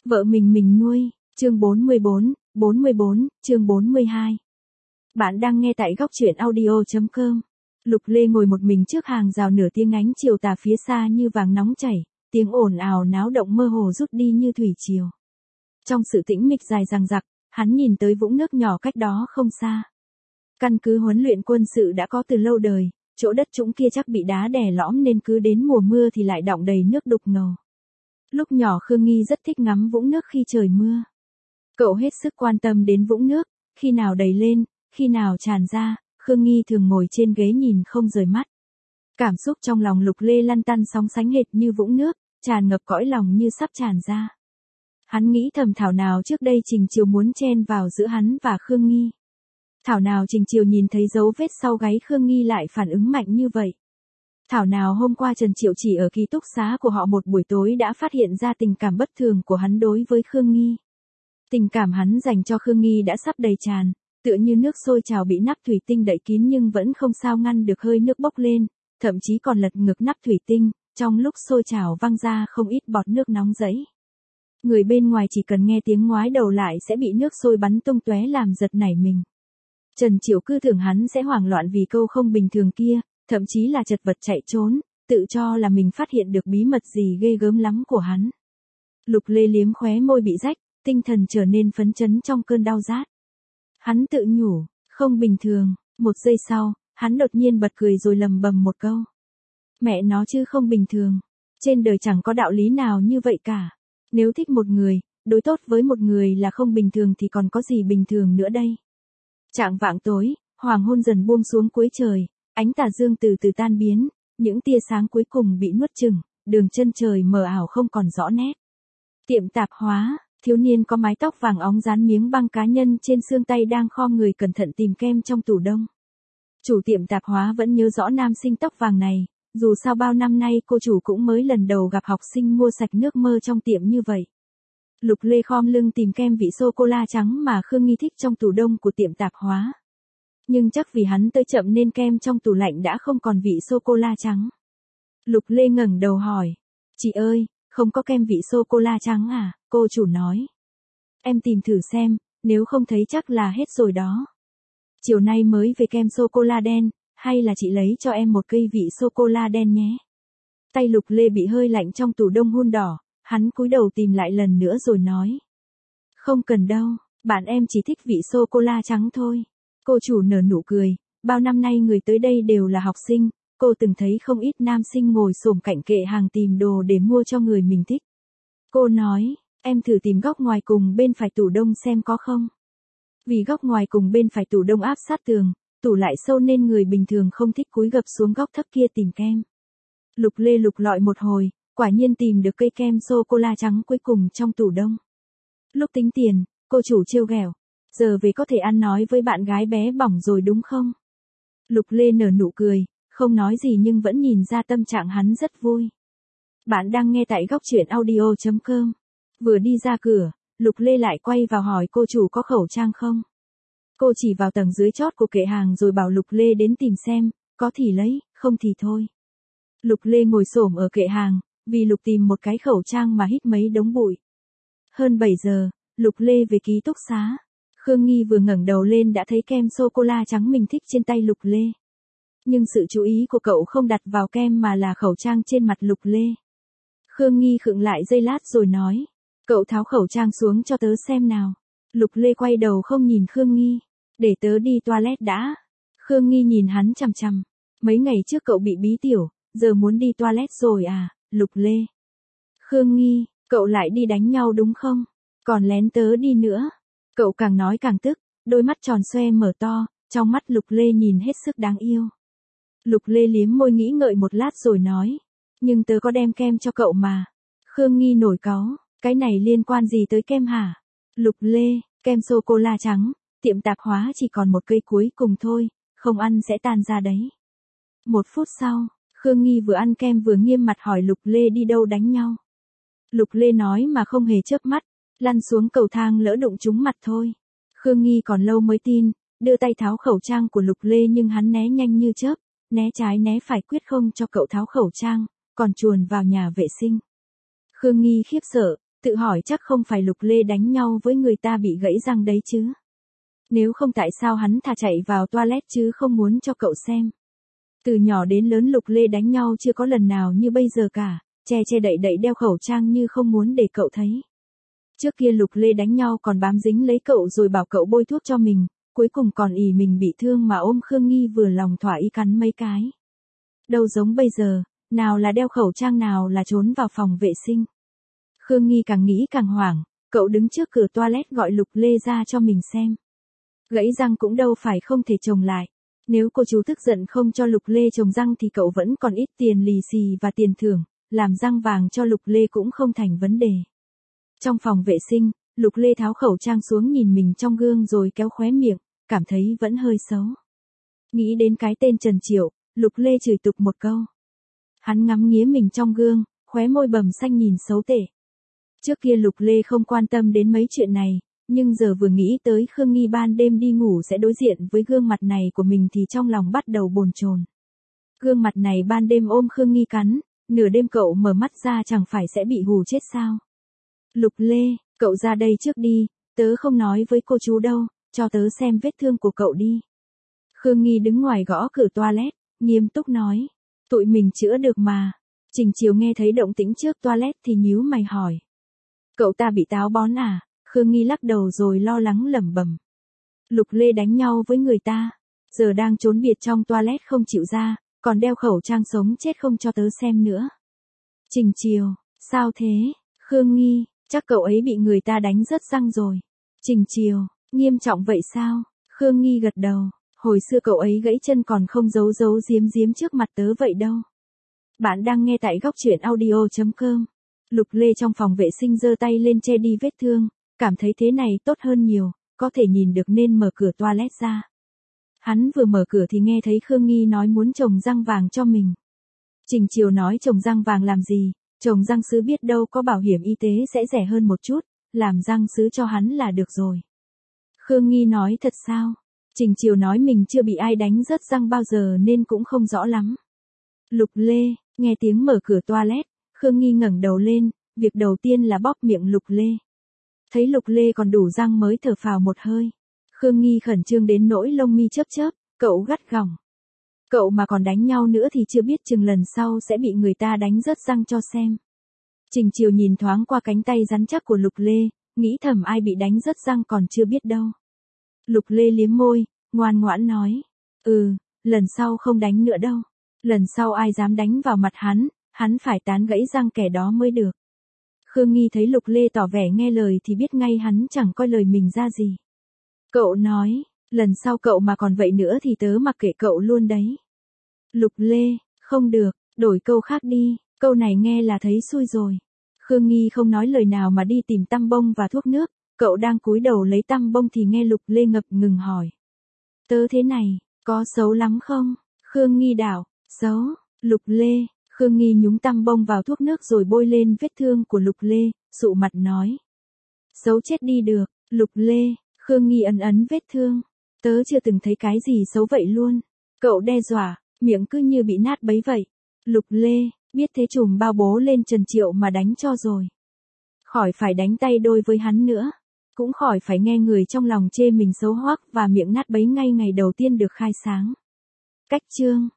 Vợ mình nuôi, chương 44, chương 42. Bạn đang nghe tại góc truyện audio.com. Lục Lê ngồi một mình trước hàng rào nửa tiếng ánh chiều tà phía xa như vàng nóng chảy, tiếng ồn ào náo động mơ hồ rút đi như thủy triều. Trong sự tĩnh mịch dài dằng dặc, hắn nhìn tới vũng nước nhỏ cách đó không xa. Căn cứ huấn luyện quân sự đã có từ lâu đời, chỗ đất trũng kia chắc bị đá đè lõm nên cứ đến mùa mưa thì lại đọng đầy nước đục ngầu. Lúc nhỏ Khương Nghi rất thích ngắm vũng nước khi trời mưa. Cậu hết sức quan tâm đến vũng nước, khi nào đầy lên, khi nào tràn ra, Khương Nghi thường ngồi trên ghế nhìn không rời mắt. Cảm xúc trong lòng Lục Lê lăn tăn sóng sánh hệt như vũng nước, tràn ngập cõi lòng như sắp tràn ra. Hắn nghĩ thầm thảo nào trước đây Trình Chiều muốn chen vào giữa hắn và Khương Nghi. Thảo nào Trình Chiều nhìn thấy dấu vết sau gáy Khương Nghi lại phản ứng mạnh như vậy. Thảo nào hôm qua Trần Triệu chỉ ở ký túc xá của họ một buổi tối đã phát hiện ra tình cảm bất thường của hắn đối với Khương Nghi. Tình cảm hắn dành cho Khương Nghi đã sắp đầy tràn, tựa như nước sôi trào bị nắp thủy tinh đậy kín nhưng vẫn không sao ngăn được hơi nước bốc lên, thậm chí còn lật ngược nắp thủy tinh, trong lúc sôi trào văng ra không ít bọt nước nóng rẫy. Người bên ngoài chỉ cần nghe tiếng ngoái đầu lại sẽ bị nước sôi bắn tung tóe làm giật nảy mình. Trần Triệu cứ tưởng hắn sẽ hoảng loạn vì câu không bình thường kia, thậm chí là chật vật chạy trốn, tự cho là mình phát hiện được bí mật gì ghê gớm lắm của hắn. Lục Lê liếm khóe môi bị rách, tinh thần trở nên phấn chấn trong cơn đau rát. Hắn tự nhủ, không bình thường, một giây sau, hắn đột nhiên bật cười rồi lầm bầm một câu. Mẹ nó chứ không bình thường, trên đời chẳng có đạo lý nào như vậy cả. Nếu thích một người, đối tốt với một người là không bình thường thì còn có gì bình thường nữa đây. Chạng vạng tối, hoàng hôn dần buông xuống cuối trời, ánh tà dương từ từ tan biến, những tia sáng cuối cùng bị nuốt chửng, đường chân trời mờ ảo không còn rõ nét. Tiệm tạp hóa, thiếu niên có mái tóc vàng óng dán miếng băng cá nhân trên xương tay đang khom người cẩn thận tìm kem trong tủ đông. Chủ tiệm tạp hóa vẫn nhớ rõ nam sinh tóc vàng này, dù sao bao năm nay cô chủ cũng mới lần đầu gặp học sinh mua sạch nước mơ trong tiệm như vậy. Lục Lê khom lưng tìm kem vị sô-cô-la trắng mà Khương Nghi thích trong tủ đông của tiệm tạp hóa. Nhưng chắc vì hắn tới chậm nên kem trong tủ lạnh đã không còn vị sô-cô-la trắng. Lục Lê ngẩng đầu hỏi. Chị ơi, không có kem vị sô-cô-la trắng à? Cô chủ nói. Em tìm thử xem, nếu không thấy chắc là hết rồi đó. Chiều nay mới về kem sô-cô-la đen, hay là chị lấy cho em một cây vị sô-cô-la đen nhé. Tay Lục Lê bị hơi lạnh trong tủ đông hun đỏ, hắn cúi đầu tìm lại lần nữa rồi nói. Không cần đâu, bạn em chỉ thích vị sô-cô-la trắng thôi. Cô chủ nở nụ cười, bao năm nay người tới đây đều là học sinh, cô từng thấy không ít nam sinh ngồi xổm cạnh kệ hàng tìm đồ để mua cho người mình thích. Cô nói, em thử tìm góc ngoài cùng bên phải tủ đông xem có không. Vì góc ngoài cùng bên phải tủ đông áp sát tường, tủ lại sâu nên người bình thường không thích cúi gập xuống góc thấp kia tìm kem. Lục Lê lục lọi một hồi, quả nhiên tìm được cây kem sô-cô-la trắng cuối cùng trong tủ đông. Lúc tính tiền, cô chủ trêu ghẹo. Giờ về có thể ăn nói với bạn gái bé bỏng rồi đúng không? Lục Lê nở nụ cười, không nói gì nhưng vẫn nhìn ra tâm trạng hắn rất vui. Bạn đang nghe tại góc truyện audio.com. Vừa đi ra cửa, Lục Lê lại quay vào hỏi cô chủ có khẩu trang không? Cô chỉ vào tầng dưới chót của kệ hàng rồi bảo Lục Lê đến tìm xem, có thì lấy, không thì thôi. Lục Lê ngồi xổm ở kệ hàng, vì Lục tìm một cái khẩu trang mà hít mấy đống bụi. Hơn 7 giờ, Lục Lê về ký túc xá. Khương Nghi vừa ngẩng đầu lên đã thấy kem sô-cô-la trắng mình thích trên tay Lục Lê. Nhưng sự chú ý của cậu không đặt vào kem mà là khẩu trang trên mặt Lục Lê. Khương Nghi khựng lại giây lát rồi nói. Cậu tháo khẩu trang xuống cho tớ xem nào. Lục Lê quay đầu không nhìn Khương Nghi. Để tớ đi toilet đã. Khương Nghi nhìn hắn chằm chằm. Mấy ngày trước cậu bị bí tiểu, giờ muốn đi toilet rồi à, Lục Lê. Khương Nghi, cậu lại đi đánh nhau đúng không? Còn lén tớ đi nữa. Cậu càng nói càng tức, đôi mắt tròn xoe mở to, trong mắt Lục Lê nhìn hết sức đáng yêu. Lục Lê liếm môi nghĩ ngợi một lát rồi nói. Nhưng tớ có đem kem cho cậu mà. Khương Nghi nổi cáu, cái này liên quan gì tới kem hả? Lục Lê, kem sô-cô-la trắng, tiệm tạp hóa chỉ còn một cây cuối cùng thôi, không ăn sẽ tan ra đấy. 1 phút sau, Khương Nghi vừa ăn kem vừa nghiêm mặt hỏi Lục Lê đi đâu đánh nhau. Lục Lê nói mà không hề chớp mắt, lăn xuống cầu thang lỡ đụng trúng mặt thôi. Khương Nghi còn lâu mới tin, đưa tay tháo khẩu trang của Lục Lê nhưng hắn né nhanh như chớp, né trái né phải quyết không cho cậu tháo khẩu trang, còn chuồn vào nhà vệ sinh. Khương Nghi khiếp sợ, Tự hỏi chắc không phải Lục Lê đánh nhau với người ta bị gãy răng đấy chứ. Nếu không tại sao hắn thà chạy vào toilet chứ không muốn cho cậu xem. Từ nhỏ đến lớn Lục Lê đánh nhau chưa có lần nào như bây giờ cả, che che đậy đậy đeo khẩu trang như không muốn để cậu thấy. Trước kia Lục Lê đánh nhau còn bám dính lấy cậu rồi bảo cậu bôi thuốc cho mình, cuối cùng còn ỷ mình bị thương mà ôm Khương Nghi vừa lòng thỏa ý cắn mấy cái. Đâu giống bây giờ, nào là đeo khẩu trang nào là trốn vào phòng vệ sinh. Khương Nghi càng nghĩ càng hoảng, cậu đứng trước cửa toilet gọi Lục Lê ra cho mình xem. Gãy răng cũng đâu phải không thể trồng lại. Nếu cô chú tức giận không cho Lục Lê trồng răng thì cậu vẫn còn ít tiền lì xì và tiền thưởng, làm răng vàng cho Lục Lê cũng không thành vấn đề. Trong phòng vệ sinh, Lục Lê tháo khẩu trang xuống nhìn mình trong gương rồi kéo khóe miệng, cảm thấy vẫn hơi xấu. Nghĩ đến cái tên Trần Triệu, Lục Lê chửi tục một câu. Hắn ngắm nghía mình trong gương, khóe môi bầm xanh nhìn xấu tệ. Trước kia Lục Lê không quan tâm đến mấy chuyện này, nhưng giờ vừa nghĩ tới Khương Nghi ban đêm đi ngủ sẽ đối diện với gương mặt này của mình thì trong lòng bắt đầu bồn chồn. Gương mặt này ban đêm ôm Khương Nghi cắn, nửa đêm cậu mở mắt ra chẳng phải sẽ bị hù chết sao. Lục Lê, cậu ra đây trước đi, tớ không nói với cô chú đâu, cho tớ xem vết thương của cậu đi. Khương Nghi đứng ngoài gõ cửa toilet, nghiêm túc nói. Tụi mình chữa được mà. Trình Chiều nghe thấy động tĩnh trước toilet thì nhíu mày hỏi. Cậu ta bị táo bón à? Khương Nghi lắc đầu rồi lo lắng lẩm bẩm. Lục Lê đánh nhau với người ta, giờ đang trốn biệt trong toilet không chịu ra, còn đeo khẩu trang sống chết không cho tớ xem nữa. Trình Chiều, sao thế? Khương Nghi, chắc cậu ấy bị người ta đánh rớt răng rồi. Trình Chiều, nghiêm trọng vậy sao? Khương Nghi gật đầu, hồi xưa cậu ấy gãy chân còn không giấu giấu giếm giếm trước mặt tớ vậy đâu. Bạn đang nghe tại góc truyện audio.com. Lục Lê trong phòng vệ sinh giơ tay lên che đi vết thương, cảm thấy thế này tốt hơn nhiều, có thể nhìn được nên mở cửa toilet ra. Hắn vừa mở cửa thì nghe thấy Khương Nghi nói muốn trồng răng vàng cho mình. Trình Chiều nói trồng răng vàng làm gì, trồng răng sứ biết đâu có bảo hiểm y tế sẽ rẻ hơn một chút, làm răng sứ cho hắn là được rồi. Khương Nghi nói thật sao? Trình Chiều nói mình chưa bị ai đánh rớt răng bao giờ nên cũng không rõ lắm. Lục Lê, nghe tiếng mở cửa toilet, Khương Nghi ngẩng đầu lên, việc đầu tiên là bóp miệng Lục Lê. Thấy Lục Lê còn đủ răng mới thở phào một hơi. Khương Nghi khẩn trương đến nỗi lông mi chớp chớp, cậu gắt gỏng. Cậu mà còn đánh nhau nữa thì chưa biết chừng lần sau sẽ bị người ta đánh rớt răng cho xem. Trình Chiều nhìn thoáng qua cánh tay rắn chắc của Lục Lê, nghĩ thầm ai bị đánh rớt răng còn chưa biết đâu. Lục Lê liếm môi, ngoan ngoãn nói. Lần sau không đánh nữa đâu. Lần sau ai dám đánh vào mặt hắn phải tán gãy răng kẻ đó mới được. Khương Nghi thấy Lục Lê tỏ vẻ nghe lời thì biết ngay hắn chẳng coi lời mình ra gì. Cậu nói, lần sau cậu mà còn vậy nữa thì tớ mặc kệ cậu luôn đấy. Lục Lê, không được, đổi câu khác đi, câu này nghe là thấy xui rồi. Khương Nghi không nói lời nào mà đi tìm tăm bông và thuốc nước, cậu đang cúi đầu lấy tăm bông thì nghe Lục Lê ngập ngừng hỏi. Tớ thế này, có xấu lắm không? Khương Nghi đảo, xấu, Lục Lê. Khương Nghi nhúng tăm bông vào thuốc nước rồi bôi lên vết thương của Lục Lê, sụ mặt nói. Xấu chết đi được, Lục Lê. Khương Nghi ấn ấn vết thương. Tớ chưa từng thấy cái gì xấu vậy luôn. Cậu đe dọa, miệng cứ như bị nát bấy vậy. Lục Lê, biết thế trùm bao bố lên Trần Triệu mà đánh cho rồi. Khỏi phải đánh tay đôi với hắn nữa. Cũng khỏi phải nghe người trong lòng chê mình xấu hoắc và miệng nát bấy ngay ngày đầu tiên được khai sáng. Cách chương